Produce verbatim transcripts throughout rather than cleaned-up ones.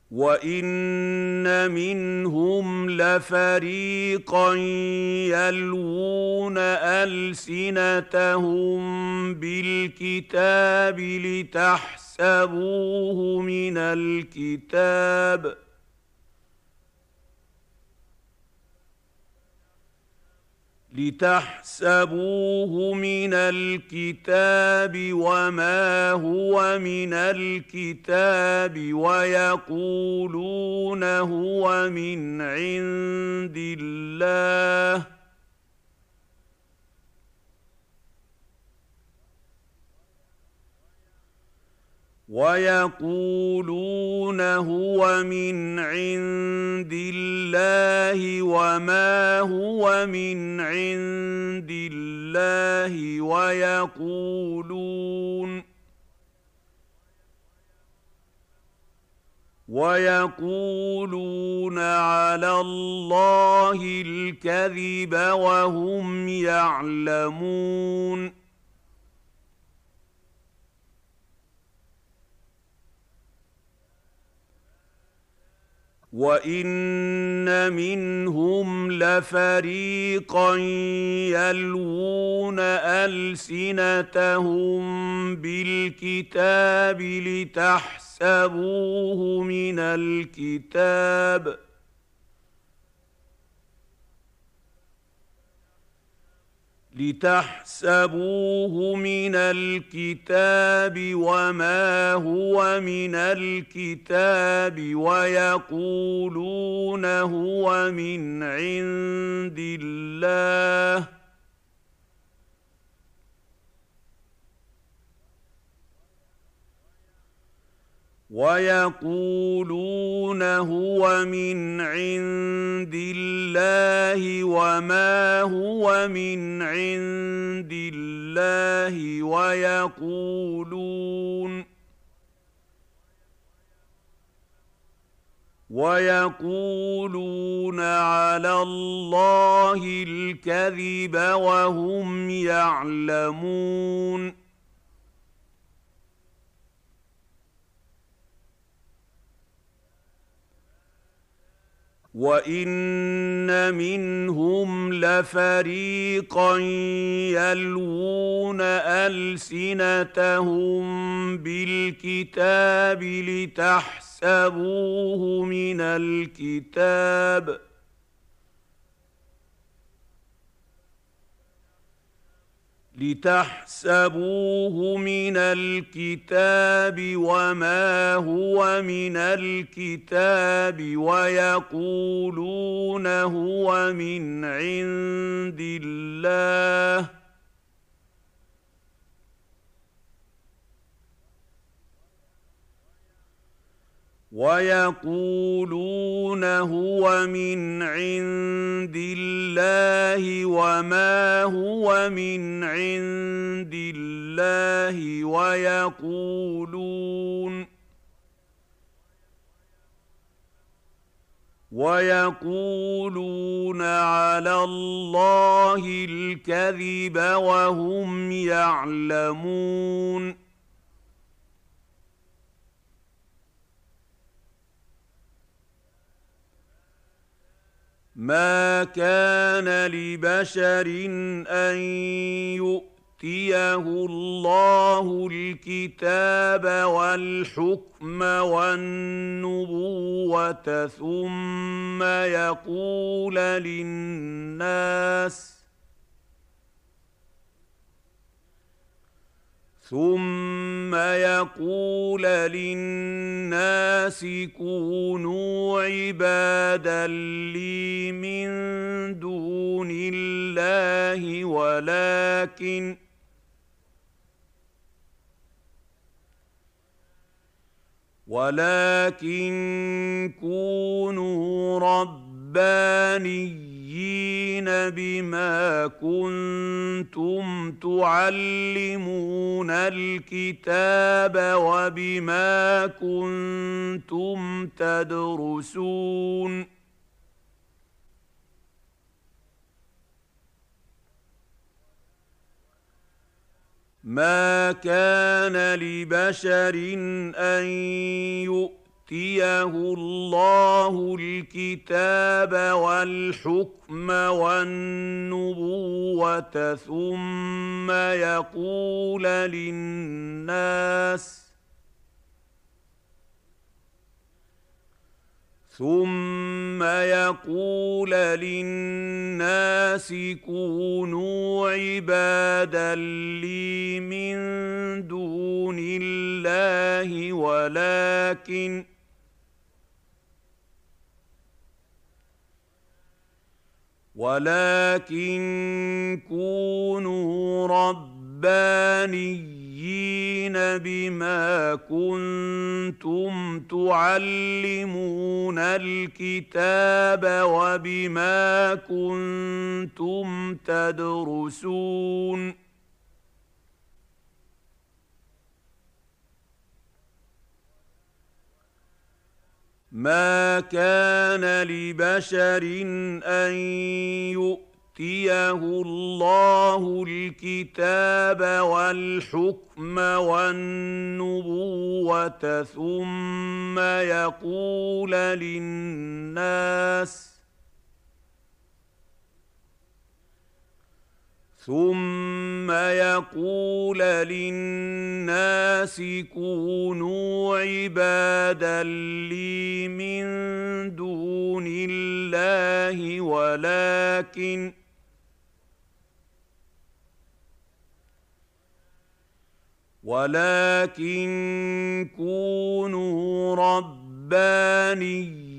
وَإِنَّ مِنْهُمْ لَفَرِيقًا يَلْوُونَ أَلْسِنَتَهُم بِالْكِتَابِ لِتَحْسَبُوهُ مِنَ الْكِتَابِ لِتَحْسَبُوهُ مِنَ الْكِتَابِ وَمَا هُوَ مِنَ الْكِتَابِ وَيَقُولُونَ هُوَ مِنْ عِندِ اللَّهِ وَيَقُولُونَ هُوَ مِنْ عِندِ اللَّهِ وَمَا هُوَ مِنْ عِندِ اللَّهِ وَيَقُولُونَ وَيَقُولُونَ عَلَى اللَّهِ الْكَذِبَ وَهُمْ يَعْلَمُونَ وَإِنَّ مِنْهُمْ لَفَرِيقًا يَلْوُونَ أَلْسِنَتَهُم بِالْكِتَابِ لِتَحْسَبُوهُ مِنَ الْكِتَابِ لِتَحْسَبُوهُ مِنَ الْكِتَابِ وَمَا هُوَ مِنَ الْكِتَابِ وَيَقُولُونَ هُوَ مِنْ عِندِ اللَّهِ وَيَقُولُونَ هُوَ مِنْ عِندِ اللَّهِ وَمَا هُوَ مِنْ عِندِ اللَّهِ وَيَقُولُونَ وَيَقُولُونَ عَلَى اللَّهِ الْكَذِبَ وَهُمْ يَعْلَمُونَ وَإِنَّ مِنْهُمْ لَفَرِيقًا يَلْوُونَ أَلْسِنَتَهُم بِالْكِتَابِ لِتَحْسَبُوهُ مِنَ الْكِتَابِ لِتَحْسَبُوهُ مِنَ الْكِتَابِ وَمَا هُوَ مِنَ الْكِتَابِ وَيَقُولُونَ هُوَ مِنْ عِندِ اللَّهِ وَيَقُولُونَ هُوَ مِنْ عِندِ اللَّهِ وَمَا هُوَ مِنْ عِندِ اللَّهِ وَيَقُولُونَ وَيَقُولُونَ عَلَى اللَّهِ الْكَذِبَ وَهُمْ يَعْلَمُونَ مَا كَانَ لِبَشَرٍ أَن يُؤْتِيَهُ اللَّهُ الْكِتَابَ وَالْحُكْمَ وَالنُّبُوَّةَ ثُمَّ يَقُولَ لِلنَّاسِ ثُمَّ يَقُولَ لِلنَّاسِ كُونُوا عِبَادًا لِّي مِن دُونِ اللَّهِ وَلَٰكِن وَلَٰكِن كُونُوا رَبَّانِيِّينَ بِمَا كُنتُمْ تُعَلِّمُونَ الْكِتَابَ وَبِمَا كُنتُمْ تَدْرُسُونَ مَا كَانَ لِبَشَرٍ أَن يُؤْتِيَهُ الله الكتاب والحكم والنبوة ثم يقول للناس ثم يقول للناس كونوا عبادا لي من دون الله ولكن ولكن كونوا ربانيين بما كنتم تعلمون الكتاب وبما كنتم تدرسون ما كان لبشر أن يؤتيه الله الكتاب والحكم والنبوة ثم يقول للناس ثم يقول للناس كونوا عبادا لي من دون الله ولكن ولكن كونوا ربانيين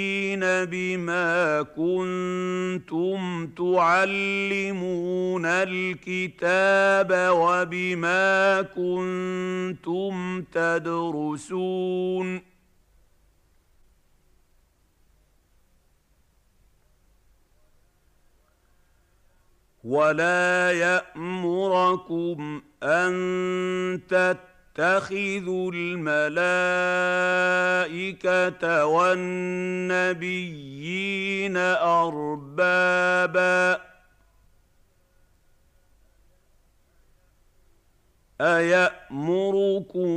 بما كنتم تعلمون الكتاب وبما كنتم تدرسون ولا يأمركم أن تتخذوا الملائكة والنبيين أربابا أيأمركم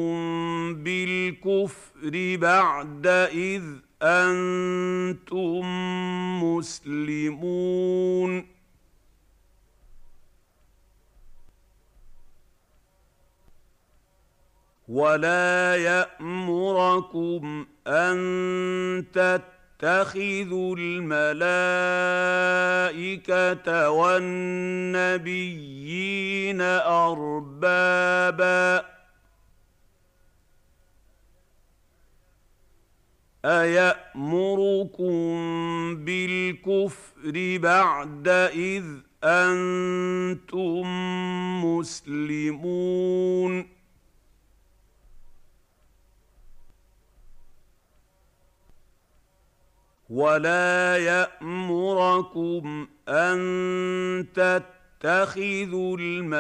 بالكفر بعد إذ أنتم مسلمون ولا يأمركم أن تتخذوا الملائكة والنبيين أربابا أيأمركم بالكفر بعد إذ أنتم مسلمون ولا يأمركم أن تتخذوا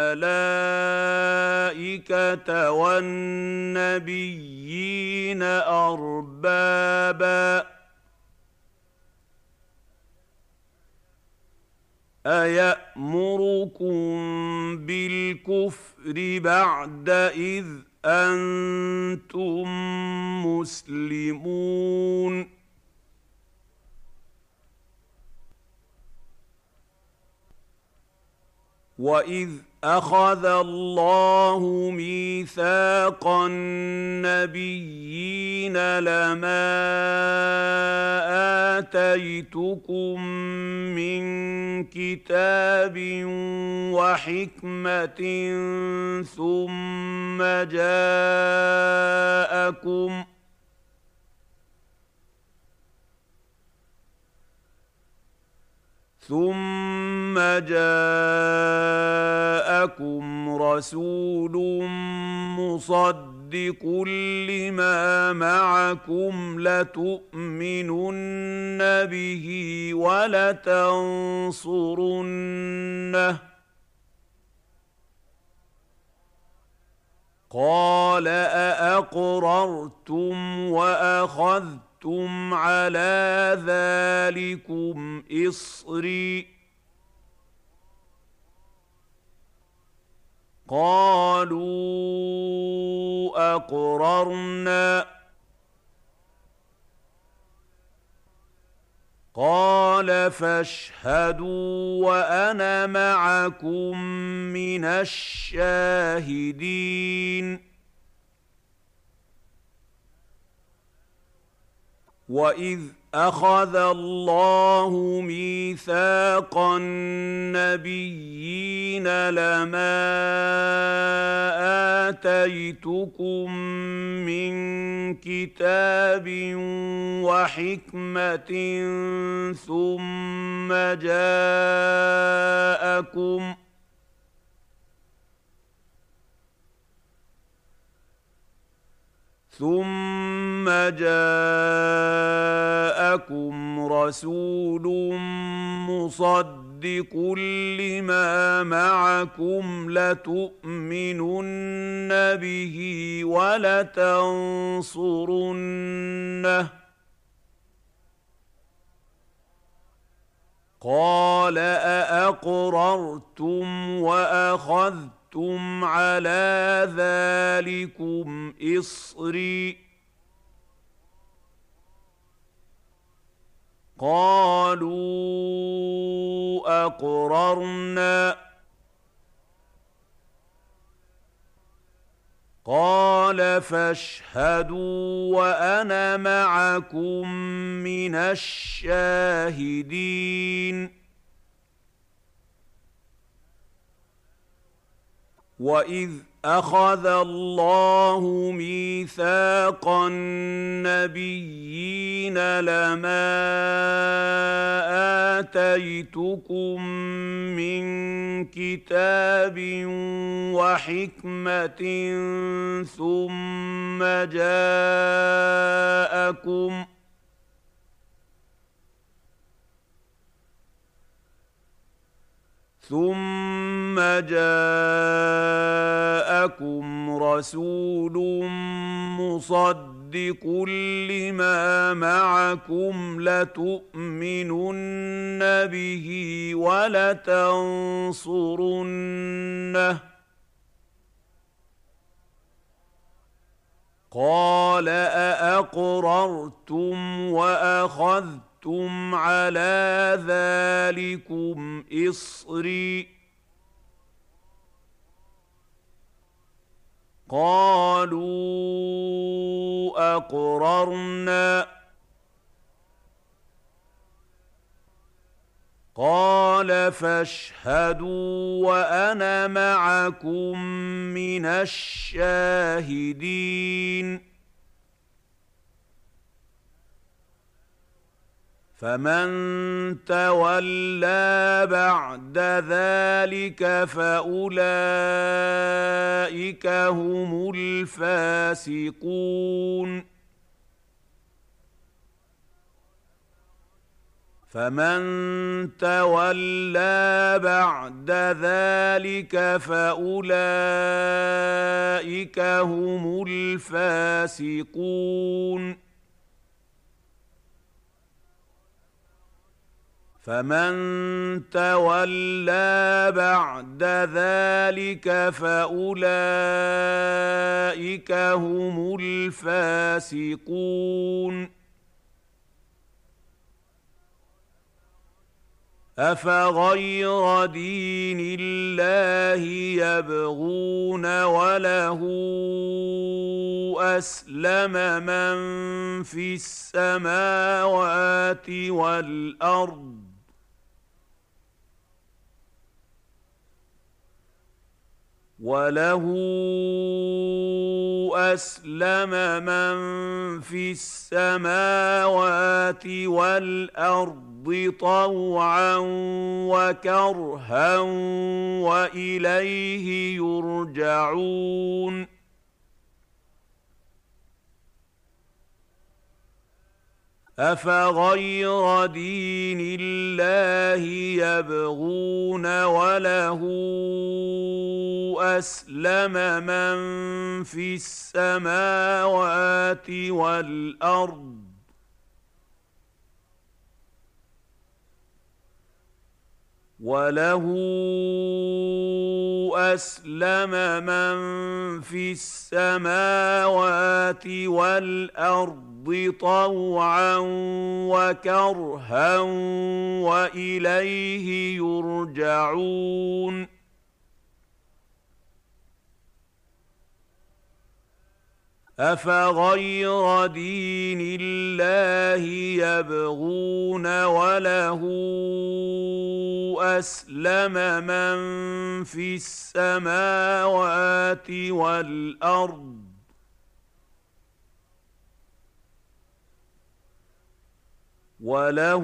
الملائكة والنبيين أربابا أيأمركم بالكفر بعد إذ أنتم مسلمون وَإِذْ أَخَذَ اللَّهُ مِيثَاقَ النَّبِيِّينَ لَمَا آتَيْتُكُم مِّن كِتَابٍ وَحِكْمَةٍ ثُمَّ جَاءَكُمْ ثُمَّ جَاءَكُمْ رَسُولٌ مُصَدِّقٌ لِّمَا مَعَكُمْ لَتُؤْمِنُنَّ بِهِ وَلَتَنصُرُنَّهُ قَالَ أَأَقْرَرْتُمْ وَأَخَذْتُمْ عَلَى ذَلِكُمْ إِصْرِي قَالُوا أَقْرَرْنَا قال فاشهدوا وأنا معكم من الشاهدين. وإذ أخذ الله ميثاق النبيين لما آتيتكم من كتاب وحكمة ثم جاءكم ثم جاءكم رسول مصدق لما معكم لتؤمنن به ولتنصرنه قال أأقررتم وأخذتم على ذلكم إصري قالوا أقررنا قال فاشهدوا وأنا معكم من الشاهدين. وإذ أخذ الله ميثاق النبيين لما آتيتكم من كتاب وحكمة ثم جاءكم ثم جاءكم رسول مصدق لما معكم لتؤمنن به ولتنصرنه قال أأقررتم وأخذتم على ذلكم إصري قالوا أقررنا قال فاشهدوا وأنا معكم من الشاهدين. فمن تولى بعد ذلك فأولئك هم الفاسقون. فمن تولى بعد ذلك فأولئك هم الفاسقون. فمن تولى بعد ذلك فأولئك هم الفاسقون. أفغير دين الله يبغون وله أسلم من في السماوات والأرض وله أسلم من في السماوات والأرض طوعا وكرها وإليه يرجعون. أفغير دين الله يبغون وله أسلم من في السماوات والأرض وله أسلم من في السماوات والأرض طوعا وكرها وإليه يرجعون أفغير دين الله يبغون وله أسلم من في السماوات والأرض وله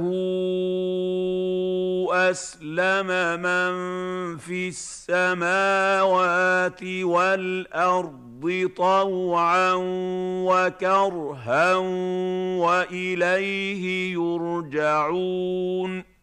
أسلم من في السماوات والأرض طوعا وكرها وإليه يرجعون